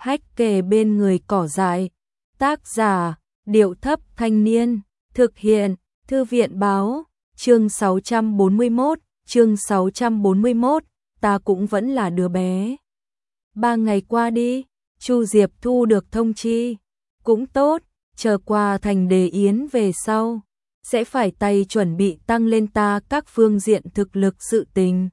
hách kề bên người cỏ dại. Tác giả, Điệu Thấp Thanh Niên. Thực hiện, Thư viện Báo. Chương 641, ta cũng vẫn là đứa bé. 3 ngày qua đi, Chu Diệp thu được thông chi. Cũng tốt, chờ qua thành Đề Yến về sau, sẽ phải tay chuẩn bị tăng lên ta các phương diện thực lực sự tình.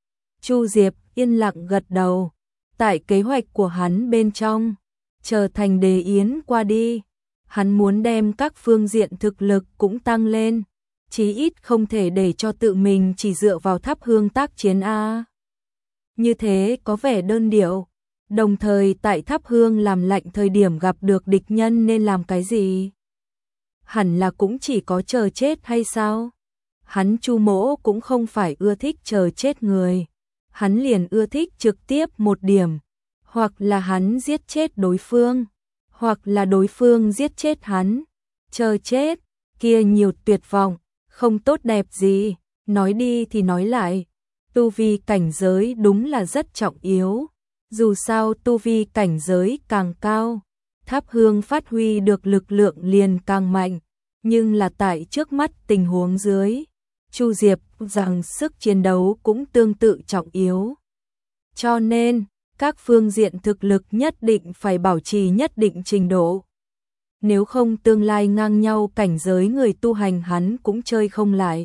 Chu Diệp yên lặng gật đầu. Tại kế hoạch của hắn bên trong, chờ thành Đề Yến qua đi, hắn muốn đem các phương diện thực lực cũng tăng lên, chí ít không thể để cho tự mình chỉ dựa vào thắp hương tác chiến a. Như thế có vẻ đơn điệu, đồng thời tại thắp hương làm lạnh thời điểm gặp được địch nhân nên làm cái gì? Hẳn là cũng chỉ có chờ chết hay sao? Hắn Chu Mỗ cũng không phải ưa thích chờ chết người, hắn liền ưa thích trực tiếp một điểm, hoặc là hắn giết chết đối phương, hoặc là đối phương giết chết hắn. Chờ chết, kia nhiều tuyệt vọng, không tốt đẹp gì. Nói đi thì nói lại, tu vi cảnh giới đúng là rất trọng yếu. Dù sao tu vi cảnh giới càng cao, thắp hương phát huy được lực lượng liền càng mạnh. Nhưng là tại trước mắt tình huống dưới, Chu Diệp rằng sức chiến đấu cũng tương tự trọng yếu. Cho nên, các phương diện thực lực nhất định phải bảo trì nhất định trình độ. Nếu không tương lai ngang nhau cảnh giới người tu hành hắn cũng chơi không lại.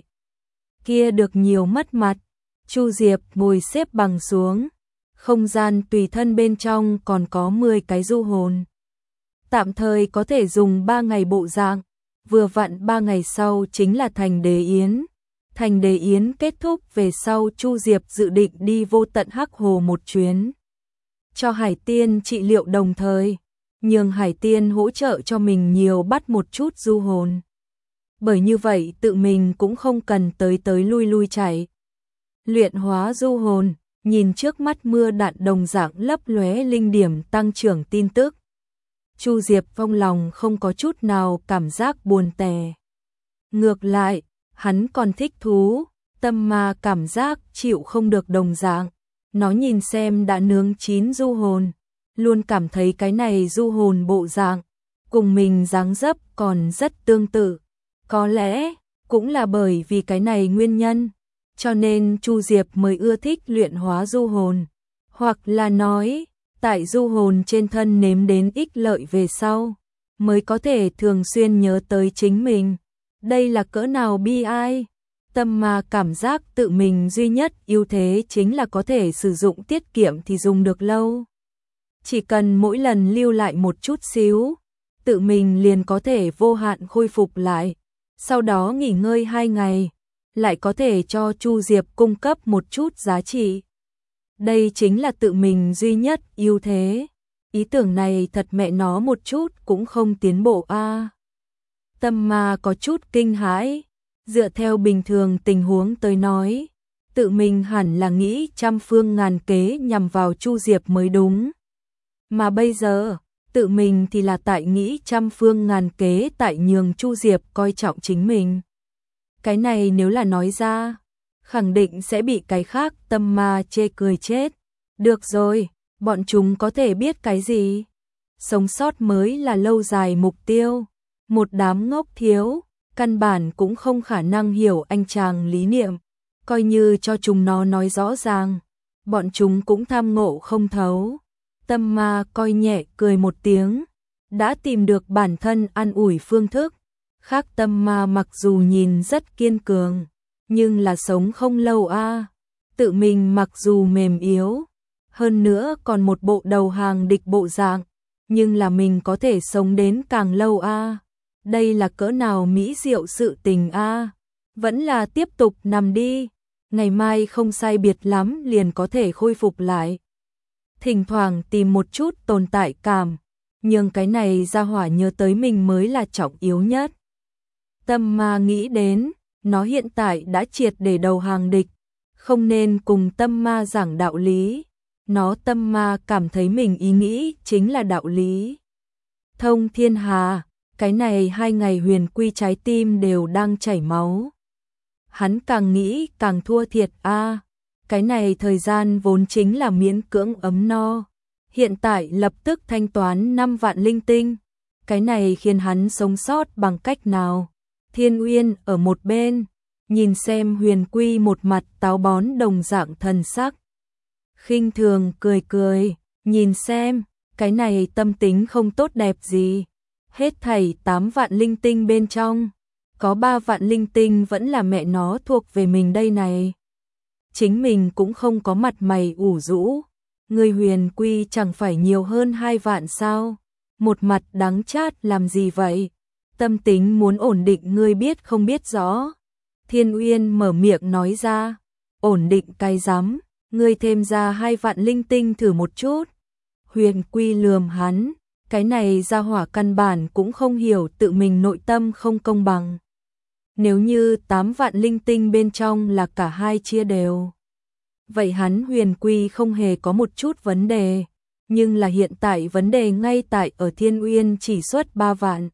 Kia được nhiều mất mặt. Chu Diệp ngồi xếp bằng xuống. Không gian tùy thân bên trong còn có 10 cái du hồn. Tạm thời có thể dùng 3 ngày bộ dạng. Vừa vặn 3 ngày sau chính là thành Đề Yến. Thành Đề Yến kết thúc về sau Chu Diệp dự định đi Vô Tận Hắc Hồ một chuyến. Cho Hải Tiên trị liệu đồng thời, nhường Hải Tiên hỗ trợ cho mình nhiều bắt một chút du hồn. Bởi như vậy tự mình cũng không cần tới lui lui chạy. Luyện hóa du hồn, nhìn trước mắt mưa đạn đồng dạng lấp lóe linh điểm tăng trưởng tin tức. Chu Diệp trong lòng không có chút nào cảm giác buồn tẻ. Ngược lại, hắn còn thích thú, tâm ma cảm giác chịu không được đồng dạng. Nó nhìn xem đã nướng chín du hồn, luôn cảm thấy cái này du hồn bộ dạng, cùng mình dáng dấp còn rất tương tự. Có lẽ, cũng là bởi vì cái này nguyên nhân, cho nên Chu Diệp mới ưa thích luyện hóa du hồn. Hoặc là nói, tại du hồn trên thân nếm đến ích lợi về sau, mới có thể thường xuyên nhớ tới chính mình. Đây là cỡ nào bi ai. Tâm ma cảm giác tự mình duy nhất ưu thế chính là có thể sử dụng tiết kiệm thì dùng được lâu. Chỉ cần mỗi lần lưu lại một chút xíu, tự mình liền có thể vô hạn khôi phục lại. Sau đó nghỉ ngơi 2 ngày, lại có thể cho Chu Diệp cung cấp một chút giá trị. Đây chính là tự mình duy nhất ưu thế. Ý tưởng này thật mẹ nó một chút cũng không tiến bộ a. Tâm ma có chút kinh hãi. Dựa theo bình thường tình huống tới nói, tự mình hẳn là nghĩ trăm phương ngàn kế nhằm vào Chu Diệp mới đúng. Mà bây giờ, tự mình thì là tại nghĩ trăm phương ngàn kế tại nhường Chu Diệp coi trọng chính mình. Cái này nếu là nói ra, khẳng định sẽ bị cái khác tâm ma chê cười chết. Được rồi, bọn chúng có thể biết cái gì? Sống sót mới là lâu dài mục tiêu. Một đám ngốc thiếu, căn bản cũng không khả năng hiểu anh chàng lý niệm. Coi như cho chúng nó nói rõ ràng, bọn chúng cũng tham ngộ không thấu. Tâm ma coi nhẹ cười một tiếng, đã tìm được bản thân an ủi phương thức. Khác tâm ma mặc dù nhìn rất kiên cường, nhưng là sống không lâu a. Tự mình mặc dù mềm yếu, hơn nữa còn một bộ đầu hàng địch bộ dạng, nhưng là mình có thể sống đến càng lâu a. Đây là cỡ nào mỹ diệu sự tình a. Vẫn là tiếp tục nằm đi, ngày mai không sai biệt lắm liền có thể khôi phục lại. Thỉnh thoảng tìm một chút tồn tại cảm, nhưng cái này ra hỏa nhớ tới mình mới là trọng yếu nhất. Tâm ma nghĩ đến, nó hiện tại đã triệt để đầu hàng địch, không nên cùng tâm ma giảng đạo lý. Nó tâm ma cảm thấy mình ý nghĩ chính là đạo lý. Thông thiên hà, cái này 2 ngày huyền quy trái tim đều đang chảy máu. Hắn càng nghĩ càng thua thiệt a. Cái này thời gian vốn chính là miễn cưỡng ấm no. hiện tại lập tức thanh toán 5 vạn linh tinh. Cái này khiến hắn sống sót bằng cách nào? Thiên Uyên ở một bên, nhìn xem Huyền Quy một mặt táo bón đồng dạng thần sắc. Khinh thường cười cười, nhìn xem, cái này tâm tính không tốt đẹp gì. Hết thảy 8 vạn linh tinh bên trong, có 3 vạn linh tinh vẫn là mẹ nó thuộc về mình đây này. Chính mình cũng không có mặt mày ủ rũ. Người Huyền Quy chẳng phải nhiều hơn 2 vạn sao? Một mặt đắng chát làm gì vậy? Tâm tính muốn ổn định ngươi biết không biết rõ. Thiên Uyên mở miệng nói ra, ổn định cái rắm, ngươi thêm ra 2 vạn linh tinh thử một chút. Huyền Quy lườm hắn, cái này gia hỏa căn bản cũng không hiểu tự mình nội tâm không công bằng. Nếu như 8 vạn linh tinh bên trong là cả hai chia đều, vậy hắn Huyền Quy không hề có một chút vấn đề. Nhưng là hiện tại vấn đề ngay tại ở Thiên Uyên chỉ xuất 3 vạn,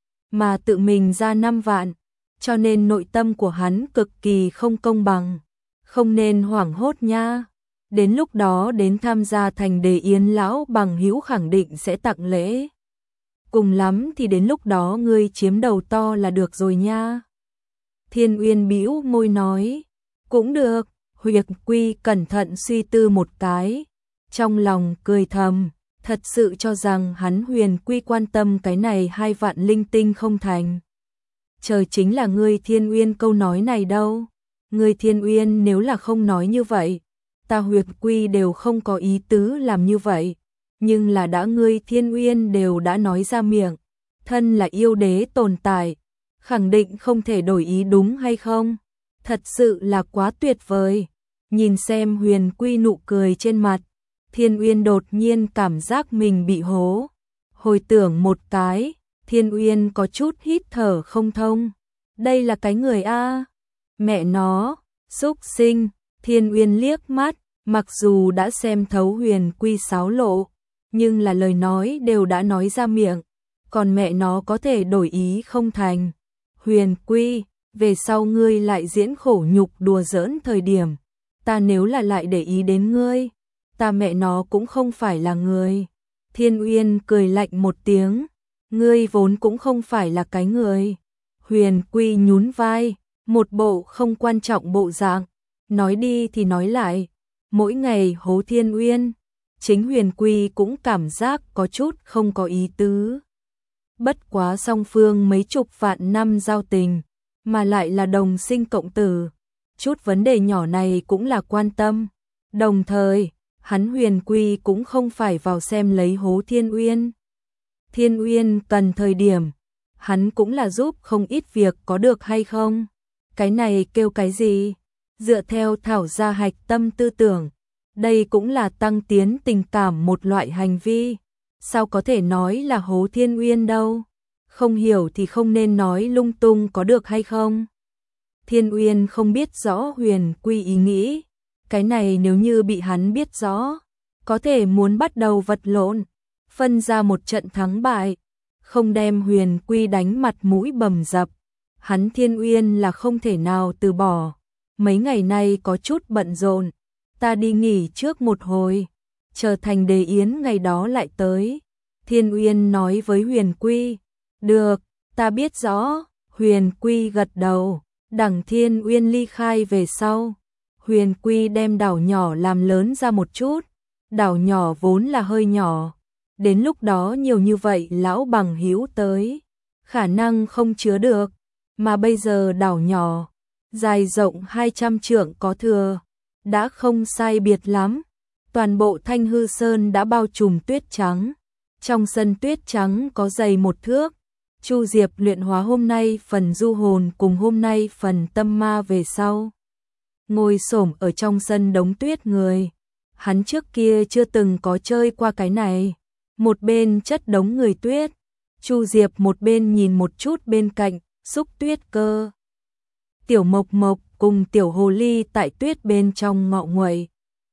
mà tự mình ra 5 vạn, cho nên nội tâm của hắn cực kỳ không công bằng. Không nên hoảng hốt nha. Đến lúc đó đến tham gia thành đề yến lão bằng hữu khẳng định sẽ tặng lễ. Cùng lắm thì đến lúc đó ngươi chiếm đầu to là được rồi nha. Thiên Uyên bĩu môi nói, cũng được. Huyền Quy cẩn thận suy tư một cái, trong lòng cười thầm, thật sự cho rằng hắn Huyền Quy quan tâm cái này 2 vạn linh tinh không thành. Trời chính là ngươi Thiên Uyên câu nói này đâu. Ngươi Thiên Uyên nếu là không nói như vậy, ta Huyền Quy đều không có ý tứ làm như vậy. Nhưng là đã ngươi Thiên Uyên đều đã nói ra miệng, thân là yêu đế tồn tại, khẳng định không thể đổi ý đúng hay không? Thật sự là quá tuyệt vời. Nhìn xem Huyền Quy nụ cười trên mặt, Thiên Uyên đột nhiên cảm giác mình bị hố. Hồi tưởng một cái, Thiên Uyên có chút hít thở không thông. Đây là cái người a, mẹ nó, xúc sinh. Thiên Uyên liếc mắt, mặc dù đã xem thấu Huyền Quy xáo lộ, nhưng là lời nói đều đã nói ra miệng, còn mẹ nó có thể đổi ý không thành. Huyền Quy, về sau ngươi lại diễn khổ nhục đùa giỡn thời điểm, ta nếu là lại để ý đến ngươi, ta mẹ nó cũng không phải là người. Thiên Uyên cười lạnh một tiếng, ngươi vốn cũng không phải là cái người. Huyền Quy nhún vai, một bộ không quan trọng bộ dạng, nói đi thì nói lại, mỗi ngày hố Thiên Uyên, chính Huyền Quy cũng cảm giác có chút không có ý tứ. Bất quá song phương mấy chục vạn năm giao tình, mà lại là đồng sinh cộng tử, chút vấn đề nhỏ này cũng là quan tâm. Đồng thời, hắn Huyền Quy cũng không phải vào xem lấy hố Thiên Uyên. Thiên Uyên cần thời điểm, hắn cũng là giúp không ít việc có được hay không? Cái này kêu cái gì? Dựa theo thảo gia hạch tâm tư tưởng, đây cũng là tăng tiến tình cảm một loại hành vi. Sao có thể nói là hố Thiên Uyên đâu? Không hiểu thì không nên nói lung tung có được hay không? Thiên Uyên không biết rõ Huyền Quy ý nghĩ. Cái này nếu như bị hắn biết rõ, có thể muốn bắt đầu vật lộn, phân ra một trận thắng bại, không đem Huyền Quy đánh mặt mũi bầm dập. Hắn Thiên Uyên là không thể nào từ bỏ. Mấy ngày nay có chút bận rộn, ta đi nghỉ trước một hồi, chờ thành đề yến ngày đó lại tới. Thiên Uyên nói với Huyền Quy, được, ta biết rõ. Huyền Quy gật đầu. Đằng Thiên Uyên ly khai về sau, Huyền Quy đem đảo nhỏ làm lớn ra một chút. Đảo nhỏ vốn là hơi nhỏ, đến lúc đó nhiều như vậy lão bằng hữu tới, khả năng không chứa được, mà bây giờ đảo nhỏ, dài rộng 200 trượng có thừa, đã không sai biệt lắm. Toàn bộ Thanh Hư Sơn đã bao trùm tuyết trắng, trong sân tuyết trắng có dày 1 thước. Chu Diệp luyện hóa hôm nay phần du hồn cùng hôm nay phần tâm ma về sau, ngồi xổm ở trong sân đống tuyết người. Hắn trước kia chưa từng có chơi qua cái này. Một bên chất đống người tuyết, Chu Diệp một bên nhìn một chút bên cạnh, xúc tuyết cơ. Tiểu Mộc Mộc cùng tiểu hồ ly tại tuyết bên trong ngọ nguậy,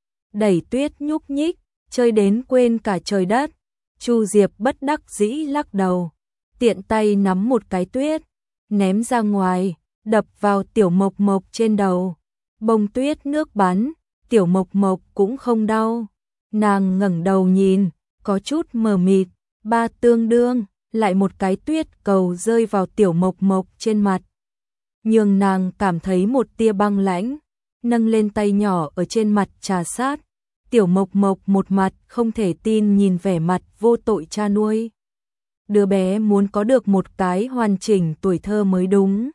đẩy tuyết nhúc nhích, chơi đến quên cả trời đất. Chu Diệp bất đắc dĩ lắc đầu, tiện tay nắm một cái tuyết, ném ra ngoài, đập vào tiểu Mộc Mộc trên đầu. Bông tuyết nước bắn, tiểu Mộc Mộc cũng không đau. Nàng ngẩng đầu nhìn, có chút mờ mịt. Ba tương đương, lại một cái tuyết cầu rơi vào Tiểu Mộc Mộc trên mặt. Nhưng nàng cảm thấy một tia băng lãnh, nâng lên tay nhỏ ở trên mặt trà sát. Tiểu Mộc Mộc một mặt không thể tin nhìn vẻ mặt vô tội cha nuôi. Đứa bé muốn có được một cái hoàn chỉnh tuổi thơ mới đúng.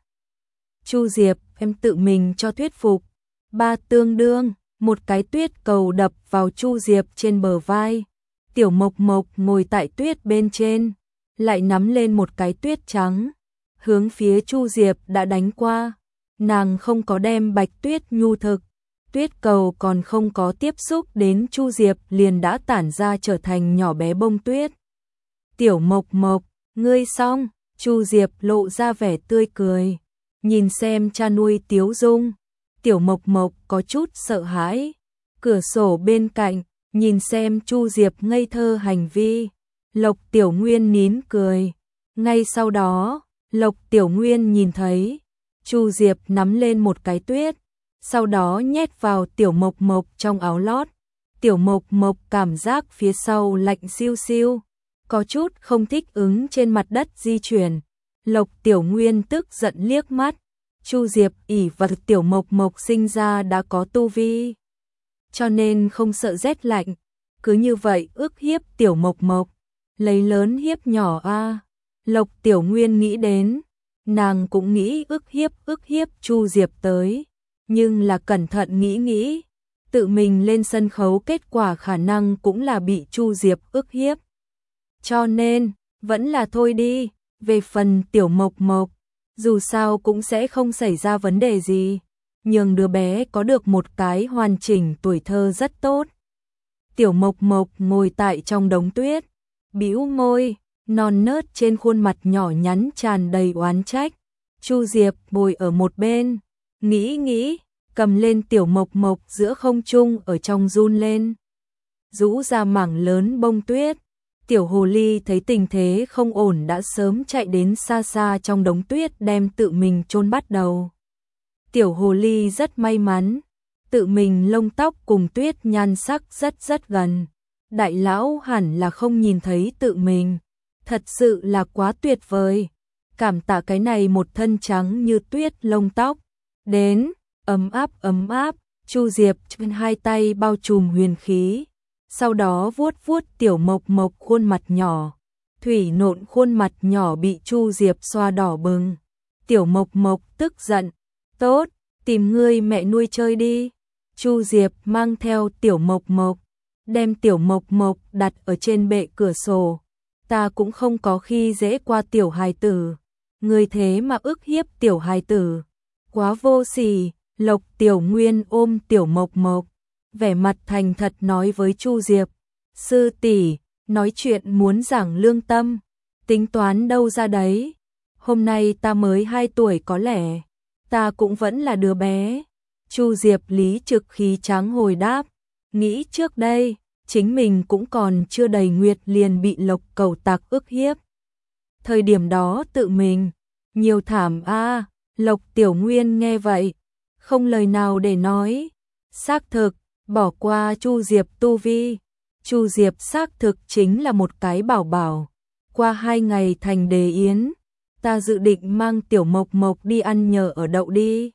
Chu Diệp, em tự mình cho thuyết phục. Ba tương đương, một cái tuyết cầu đập vào Chu Diệp trên bờ vai. Tiểu Mộc Mộc ngồi tại tuyết bên trên, lại nắm lên một cái tuyết trắng, hướng phía Chu Diệp đã đánh qua. Nàng không có đem bạch tuyết nhu thực, tuyết cầu còn không có tiếp xúc đến Chu Diệp liền đã tản ra trở thành nhỏ bé bông tuyết. Tiểu Mộc Mộc, ngươi xong, Chu Diệp lộ ra vẻ tươi cười, nhìn xem cha nuôi tiếu dung. Tiểu Mộc Mộc có chút sợ hãi, cửa sổ bên cạnh, nhìn xem Chu Diệp ngây thơ hành vi. Lộc Tiểu Nguyên nín cười. Ngay sau đó, Lộc Tiểu Nguyên nhìn thấy Chu Diệp nắm lên một cái tuyết, sau đó nhét vào Tiểu Mộc Mộc trong áo lót. Tiểu Mộc Mộc cảm giác phía sau lạnh siêu siêu, có chút không thích ứng trên mặt đất di chuyển. Lộc Tiểu Nguyên tức giận liếc mắt. Chu Diệp ỷ vào Tiểu Mộc Mộc sinh ra đã có tu vi, cho nên không sợ rét lạnh, cứ như vậy ức hiếp Tiểu Mộc Mộc, lấy lớn hiếp nhỏ a. Lộc Tiểu Nguyên nghĩ đến, nàng cũng nghĩ ức hiếp Chu Diệp tới, nhưng là cẩn thận nghĩ, tự mình lên sân khấu kết quả khả năng cũng là bị Chu Diệp ức hiếp. Cho nên, vẫn là thôi đi, về phần Tiểu Mộc Mộc, dù sao cũng sẽ không xảy ra vấn đề gì, nhưng đứa bé có được một cái hoàn chỉnh tuổi thơ rất tốt. Tiểu Mộc Mộc ngồi tại trong đống tuyết, bĩu môi, non nớt trên khuôn mặt nhỏ nhắn tràn đầy oán trách. Chu Diệp ngồi ở một bên, nghĩ, cầm lên Tiểu Mộc Mộc giữa không trung ở trong run lên, rũ ra mảng lớn bông tuyết. Tiểu hồ ly thấy tình thế không ổn đã sớm chạy đến xa xa trong đống tuyết đem tự mình chôn bắt đầu. Tiểu hồ ly rất may mắn, tự mình lông tóc cùng tuyết nhan sắc rất gần. Đại lão hẳn là không nhìn thấy tự mình, thật sự là quá tuyệt vời. Cảm tạ cái này một thân trắng như tuyết lông tóc. Đến, ấm áp, Chu Diệp trên hai tay bao trùm huyền khí. Sau đó vuốt Tiểu Mộc Mộc khuôn mặt nhỏ. Thủy nộn khuôn mặt nhỏ bị Chu Diệp xoa đỏ bừng. Tiểu Mộc Mộc tức giận. Tốt, tìm ngươi mẹ nuôi chơi đi. Chu Diệp mang theo Tiểu Mộc Mộc, đem Tiểu Mộc Mộc đặt ở trên bệ cửa sổ. Ta cũng không có khi dễ qua tiểu hài tử, ngươi thế mà ức hiếp tiểu hài tử, quá vô sỉ. Lộc Tiểu Nguyên ôm Tiểu Mộc Mộc, vẻ mặt thành thật nói với Chu Diệp, sư tỷ, nói chuyện muốn giảng lương tâm, tính toán đâu ra đấy. Hôm nay ta mới 2 tuổi có lẽ, ta cũng vẫn là đứa bé. Chu Diệp lý trực khí tráng hồi đáp, nghĩ trước đây, chính mình cũng còn chưa đầy nguyệt liền bị Lộc Cẩu Tặc ức hiếp. Thời điểm đó tự mình, nhiều thảm a. Lộc Tiểu Nguyên nghe vậy, không lời nào để nói. Xác thực, bỏ qua Chu Diệp tu vi, Chu Diệp xác thực chính là một cái bảo bảo. Qua 2 ngày thành đề yến, ta dự định mang Tiểu Mộc Mộc đi ăn nhờ ở đậu đi.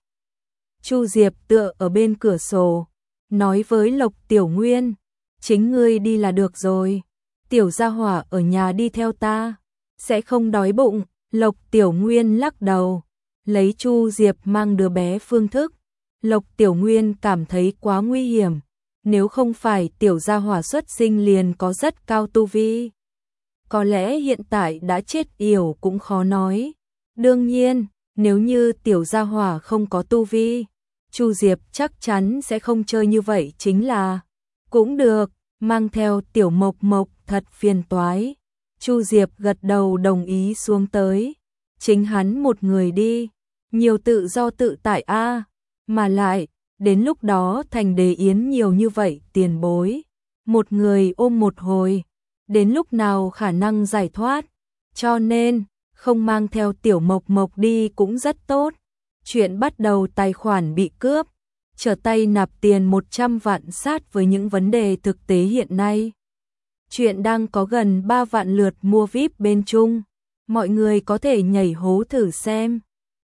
Chu Diệp tựa ở bên cửa sổ, nói với Lộc Tiểu Nguyên, chính ngươi đi là được rồi, tiểu gia hỏa ở nhà đi theo ta, sẽ không đói bụng. Lộc Tiểu Nguyên lắc đầu, lấy Chu Diệp mang đứa bé phương thức. Lộc Tiểu Nguyên cảm thấy quá nguy hiểm, nếu không phải tiểu gia hỏa xuất sinh liền có rất cao tu vi, có lẽ hiện tại đã chết yểu cũng khó nói. Đương nhiên, nếu như tiểu gia hỏa không có tu vi, Chu Diệp chắc chắn sẽ không chơi như vậy chính là. Cũng được, mang theo Tiểu Mộc Mộc thật phiền toái. Chu Diệp gật đầu đồng ý xuống tới. Chính hắn một người đi, nhiều tự do tự tại a, mà lại, đến lúc đó thành đề yến nhiều như vậy tiền bối, một người ôm một hồi, đến lúc nào khả năng giải thoát, cho nên, không mang theo Tiểu Mộc Mộc đi cũng rất tốt. Chuyện bắt đầu tài khoản bị cướp, trở tay nạp tiền 100 vạn sát với những vấn đề thực tế hiện nay. Chuyện đang có gần 3 vạn lượt mua VIP bên Trung. Mọi người có thể nhảy hố thử xem.